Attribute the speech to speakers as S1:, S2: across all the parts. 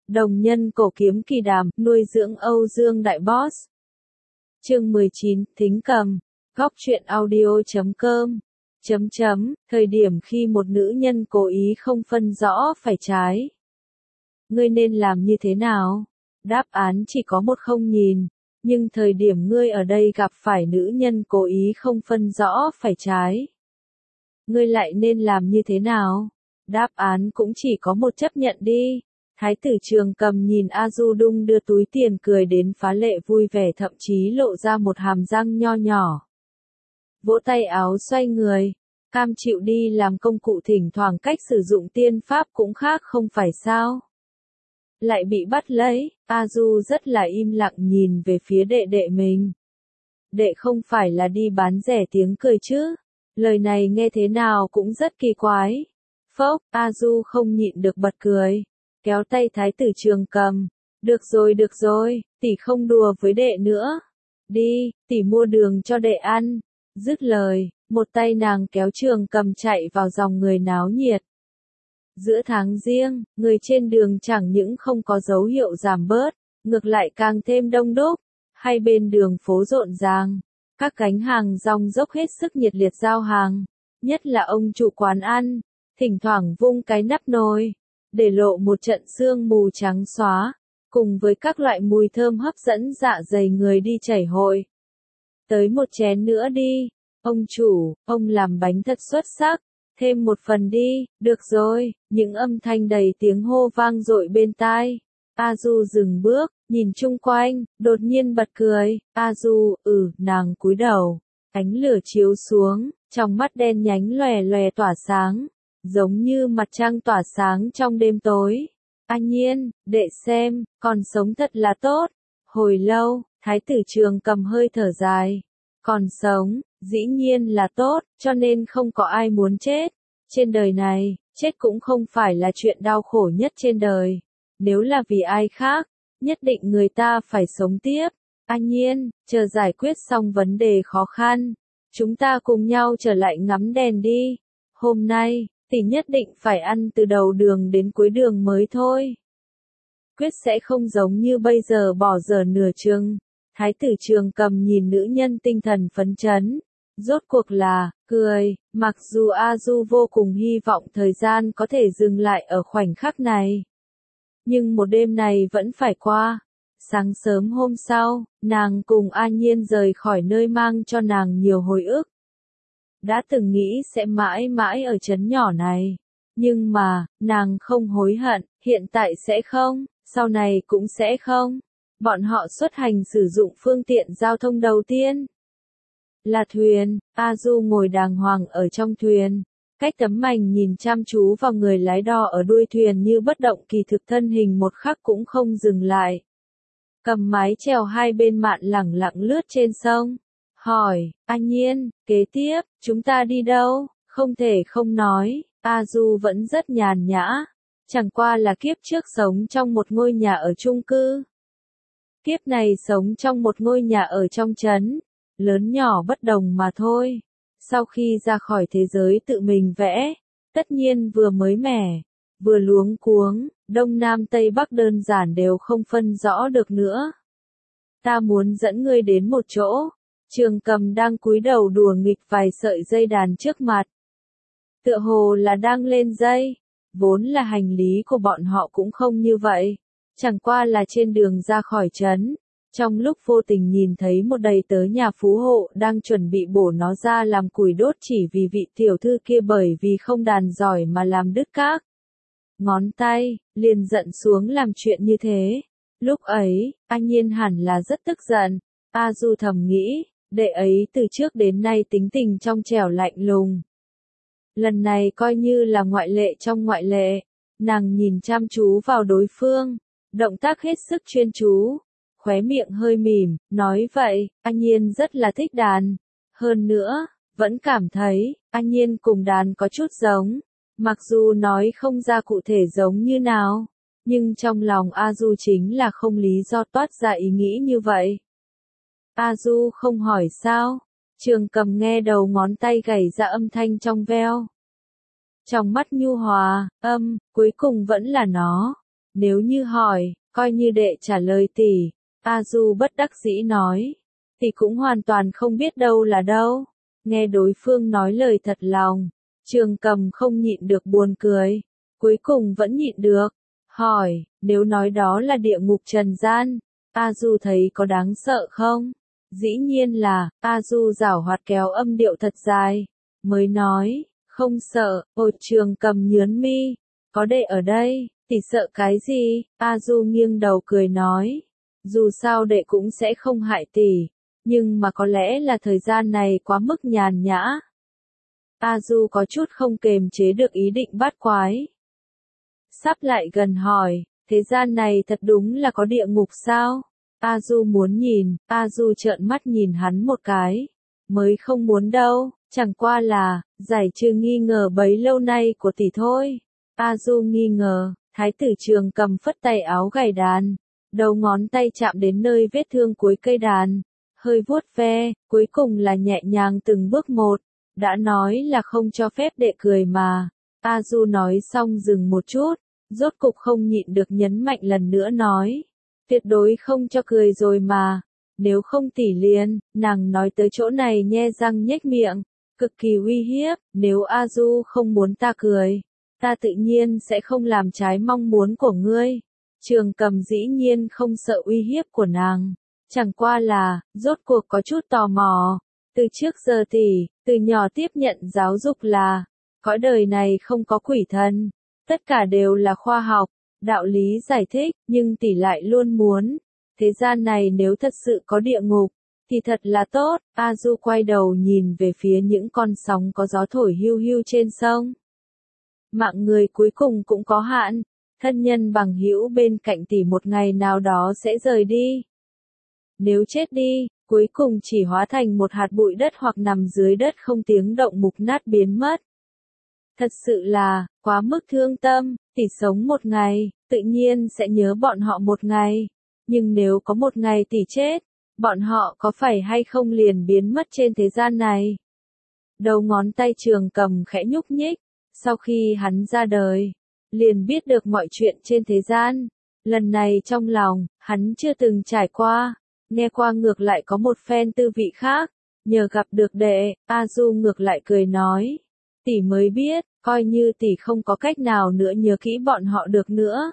S1: Đồng nhân cổ kiếm kỳ đàm, nuôi dưỡng Âu Dương đại boss. Chương 19, thính cầm. Góc truyện audio.com. Thời điểm khi một nữ nhân cố ý không phân rõ phải trái. Ngươi nên làm như thế nào? Đáp án chỉ có một không nhìn. Nhưng thời điểm ngươi ở đây gặp phải nữ nhân cố ý không phân rõ phải trái. Ngươi lại nên làm như thế nào? Đáp án cũng chỉ có một, chấp nhận đi. Thái tử Trường Cầm nhìn A Du đung đưa túi tiền cười đến phá lệ vui vẻ, thậm chí lộ ra một hàm răng nho nhỏ. Vỗ tay áo xoay người, cam chịu đi làm công cụ, thỉnh thoảng cách sử dụng tiên pháp cũng khác không phải sao. Lại bị bắt lấy, A Du rất là im lặng nhìn về phía đệ đệ mình. Đệ không phải là đi bán rẻ tiếng cười chứ? Lời này nghe thế nào cũng rất kỳ quái. Phốc, A Du không nhịn được bật cười. Kéo tay Thái tử Trường Cầm. Được rồi, tỷ không đùa với đệ nữa. Đi, tỷ mua đường cho đệ ăn. Dứt lời, một tay nàng kéo Trường Cầm chạy vào dòng người náo nhiệt. Giữa tháng Giêng, người trên đường chẳng những không có dấu hiệu giảm bớt, ngược lại càng thêm đông đúc. Hai bên đường phố rộn ràng, các gánh hàng rong dốc hết sức nhiệt liệt giao hàng. Nhất là ông chủ quán ăn, thỉnh thoảng vung cái nắp nồi, để lộ một trận sương mù trắng xóa, cùng với các loại mùi thơm hấp dẫn dạ dày người đi chảy hội. Tới một chén nữa đi, ông chủ, ông làm bánh thật xuất sắc, thêm một phần đi, được rồi, những âm thanh đầy tiếng hô vang dội bên tai. A Du dừng bước, nhìn chung quanh, đột nhiên bật cười. A Du, nàng cúi đầu, ánh lửa chiếu xuống, trong mắt đen nhánh lòe lòe tỏa sáng, giống như mặt trăng tỏa sáng trong đêm tối. A Nhiên, đệ xem, còn sống thật là tốt. Hồi lâu, Thái tử Trường Cầm hơi thở dài. Còn sống, dĩ nhiên là tốt, cho nên không có ai muốn chết. Trên đời này, chết cũng không phải là chuyện đau khổ nhất trên đời. Nếu là vì ai khác, nhất định người ta phải sống tiếp. A Nhiên, chờ giải quyết xong vấn đề khó khăn, chúng ta cùng nhau trở lại ngắm đèn đi. Hôm nay, tỷ nhất định phải ăn từ đầu đường đến cuối đường mới thôi. Quyết sẽ không giống như bây giờ bỏ dở nửa chừng. Thái tử Trường Cầm nhìn nữ nhân tinh thần phấn chấn. Rốt cuộc là, cười, mặc dù A Du vô cùng hy vọng thời gian có thể dừng lại ở khoảnh khắc này. Nhưng một đêm này vẫn phải qua. Sáng sớm hôm sau, nàng cùng A Nhiên rời khỏi nơi mang cho nàng nhiều hồi ức. Đã từng nghĩ sẽ mãi mãi ở trấn nhỏ này. Nhưng mà, nàng không hối hận, hiện tại sẽ không, sau này cũng sẽ không. Bọn họ xuất hành sử dụng phương tiện giao thông đầu tiên là thuyền. A Du ngồi đàng hoàng ở trong thuyền, cách tấm mành nhìn chăm chú vào người lái đò ở đuôi thuyền như bất động, kỳ thực thân hình một khắc cũng không dừng lại. Cầm mái chèo hai bên mạn lẳng lặng lướt trên sông. Hỏi, A Nhiên, kế tiếp, chúng ta đi đâu? Không thể không nói, A Du vẫn rất nhàn nhã. Chẳng qua là kiếp trước sống trong một ngôi nhà ở chung cư. Kiếp này sống trong một ngôi nhà ở trong trấn. Lớn nhỏ bất đồng mà thôi. Sau khi ra khỏi thế giới tự mình vẽ, tất nhiên vừa mới mẻ, vừa luống cuống, đông nam tây bắc đơn giản đều không phân rõ được nữa. Ta muốn dẫn ngươi đến một chỗ. Trường Cầm đang cúi đầu đùa nghịch vài sợi dây đàn trước mặt. Tựa hồ là đang lên dây. Vốn là hành lý của bọn họ cũng không như vậy. Chẳng qua là trên đường ra khỏi trấn. Trong lúc vô tình nhìn thấy một đầy tớ nhà phú hộ đang chuẩn bị bổ nó ra làm củi đốt, chỉ vì vị tiểu thư kia bởi vì không đàn giỏi mà làm đứt các ngón tay, liền giận xuống làm chuyện như thế. Lúc ấy, A Nhiên hẳn là rất tức giận. A Du thầm nghĩ, đệ ấy từ trước đến nay tính tình trong trẻo lạnh lùng. Lần này coi như là ngoại lệ trong ngoại lệ. Nàng nhìn chăm chú vào đối phương, động tác hết sức chuyên chú, khóe miệng hơi mỉm, nói vậy, A Nhiên rất là thích đàn. Hơn nữa, vẫn cảm thấy, A Nhiên cùng đàn có chút giống. Mặc dù nói không ra cụ thể giống như nào, nhưng trong lòng A Du chính là không lý do toát ra ý nghĩ như vậy. A Du không hỏi sao. Trường Cầm nghe đầu ngón tay gảy ra âm thanh trong veo. Trong mắt nhu hòa, cuối cùng vẫn là nó. Nếu như hỏi, coi như đệ trả lời tỷ. A Du bất đắc dĩ nói. Tỷ cũng hoàn toàn không biết đâu là đâu. Nghe đối phương nói lời thật lòng. Trường Cầm không nhịn được buồn cười. Cuối cùng vẫn nhịn được. Hỏi, nếu nói đó là địa ngục trần gian, A Du thấy có đáng sợ không? Dĩ nhiên là, A Du giảo hoạt kéo âm điệu thật dài. Mới nói, không sợ. Ôi Trường Cầm nhớn mi. Có đệ ở đây, tỷ sợ cái gì? A Du nghiêng đầu cười nói. Dù sao đệ cũng sẽ không hại tỷ. Nhưng mà có lẽ là thời gian này quá mức nhàn nhã. A Du có chút không kềm chế được ý định bắt quái. Sắp lại gần hỏi, thế gian này thật đúng là có địa ngục sao? A Du muốn nhìn, A Du trợn mắt nhìn hắn một cái. Mới không muốn đâu, chẳng qua là, giải trừ nghi ngờ bấy lâu nay của tỷ thôi. A Du nghi ngờ, Thái tử Trường Cầm phất tay áo gảy đàn. Đầu ngón tay chạm đến nơi vết thương cuối cây đàn. Hơi vuốt ve, cuối cùng là nhẹ nhàng từng bước một. Đã nói là không cho phép đệ cười mà. A Du nói xong dừng một chút, rốt cục không nhịn được nhấn mạnh lần nữa nói. Tuyệt đối không cho cười rồi mà. Nếu không tỷ liền, nàng nói tới chỗ này nhe răng nhếch miệng, cực kỳ uy hiếp. Nếu A Du không muốn ta cười, ta tự nhiên sẽ không làm trái mong muốn của ngươi. Trường Cầm dĩ nhiên không sợ uy hiếp của nàng. Chẳng qua là, rốt cuộc có chút tò mò. Từ trước giờ tỷ, từ nhỏ tiếp nhận giáo dục là, cõi đời này không có quỷ thần. Tất cả đều là khoa học, đạo lý giải thích, nhưng tỷ lại luôn muốn. Thế gian này nếu thật sự có địa ngục, thì thật là tốt. A Du quay đầu nhìn về phía những con sóng có gió thổi hiu hiu trên sông. Mạng người cuối cùng cũng có hạn. Thân nhân bằng hữu bên cạnh tỷ một ngày nào đó sẽ rời đi. Nếu chết đi, cuối cùng chỉ hóa thành một hạt bụi đất hoặc nằm dưới đất không tiếng động mục nát biến mất. Thật sự là, quá mức thương tâm, tỷ sống một ngày, tự nhiên sẽ nhớ bọn họ một ngày. Nhưng nếu có một ngày tỷ chết, bọn họ có phải hay không liền biến mất trên thế gian này? Đầu ngón tay Trường Cầm khẽ nhúc nhích, sau khi hắn ra đời, liền biết được mọi chuyện trên thế gian. Lần này trong lòng, hắn chưa từng trải qua, nghe qua ngược lại có một phen tư vị khác. Nhờ gặp được đệ, A Du ngược lại cười nói. Tỷ mới biết, coi như tỷ không có cách nào nữa nhớ kỹ bọn họ được nữa.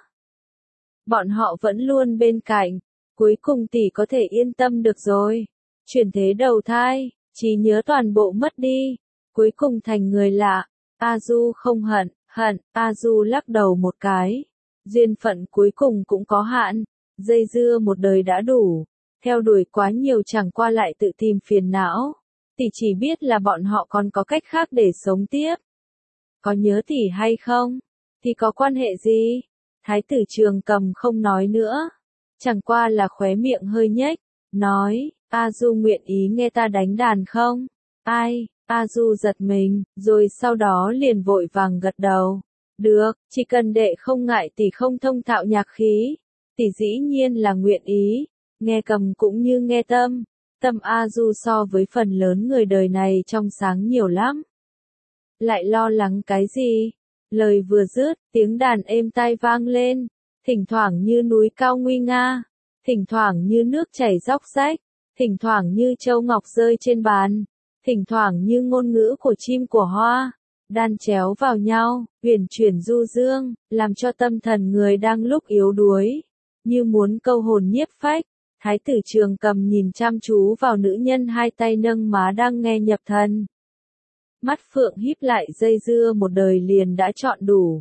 S1: Bọn họ vẫn luôn bên cạnh, cuối cùng tỷ có thể yên tâm được rồi. Chuyển thế đầu thai, trí nhớ toàn bộ mất đi, cuối cùng thành người lạ. A Du không hận, A Du lắc đầu một cái. Duyên phận cuối cùng cũng có hạn, dây dưa một đời đã đủ. Theo đuổi quá nhiều chẳng qua lại tự tìm phiền não. Tỷ chỉ biết là bọn họ còn có cách khác để sống tiếp. Có nhớ tỷ hay không? Thì có quan hệ gì? Thái tử Trường Cầm không nói nữa. Chẳng qua là khóe miệng hơi nhếch. Nói, A Du nguyện ý nghe ta đánh đàn không? Ai? A Du giật mình, rồi sau đó liền vội vàng gật đầu. Được, chỉ cần đệ không ngại tỷ không thông thạo nhạc khí. Tỷ dĩ nhiên là nguyện ý. Nghe cầm cũng như nghe tâm. Tâm A Du so với phần lớn người đời này trong sáng nhiều lắm. Lại lo lắng cái gì? Lời vừa dứt, tiếng đàn êm tai vang lên. Thỉnh thoảng như núi cao nguy nga. Thỉnh thoảng như nước chảy róc rách. Thỉnh thoảng như châu ngọc rơi trên bàn. Thỉnh thoảng như ngôn ngữ của chim của hoa. Đan chéo vào nhau, huyền chuyển du dương, làm cho tâm thần người đang lúc yếu đuối. Như muốn câu hồn nhiếp phách. Thái tử Trường Cầm nhìn chăm chú vào nữ nhân hai tay nâng má đang nghe nhập thần. Mắt phượng híp lại dây dưa một đời liền đã chọn đủ.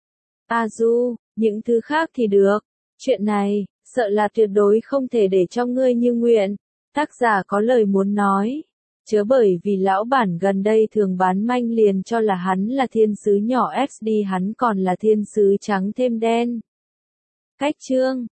S1: A Du, những thứ khác thì được. Chuyện này, sợ là tuyệt đối không thể để cho ngươi như nguyện. Tác giả có lời muốn nói. Chớ bởi vì lão bản gần đây thường bán manh liền cho là hắn là thiên sứ nhỏ XD, hắn còn là thiên sứ trắng thêm đen. Cách chương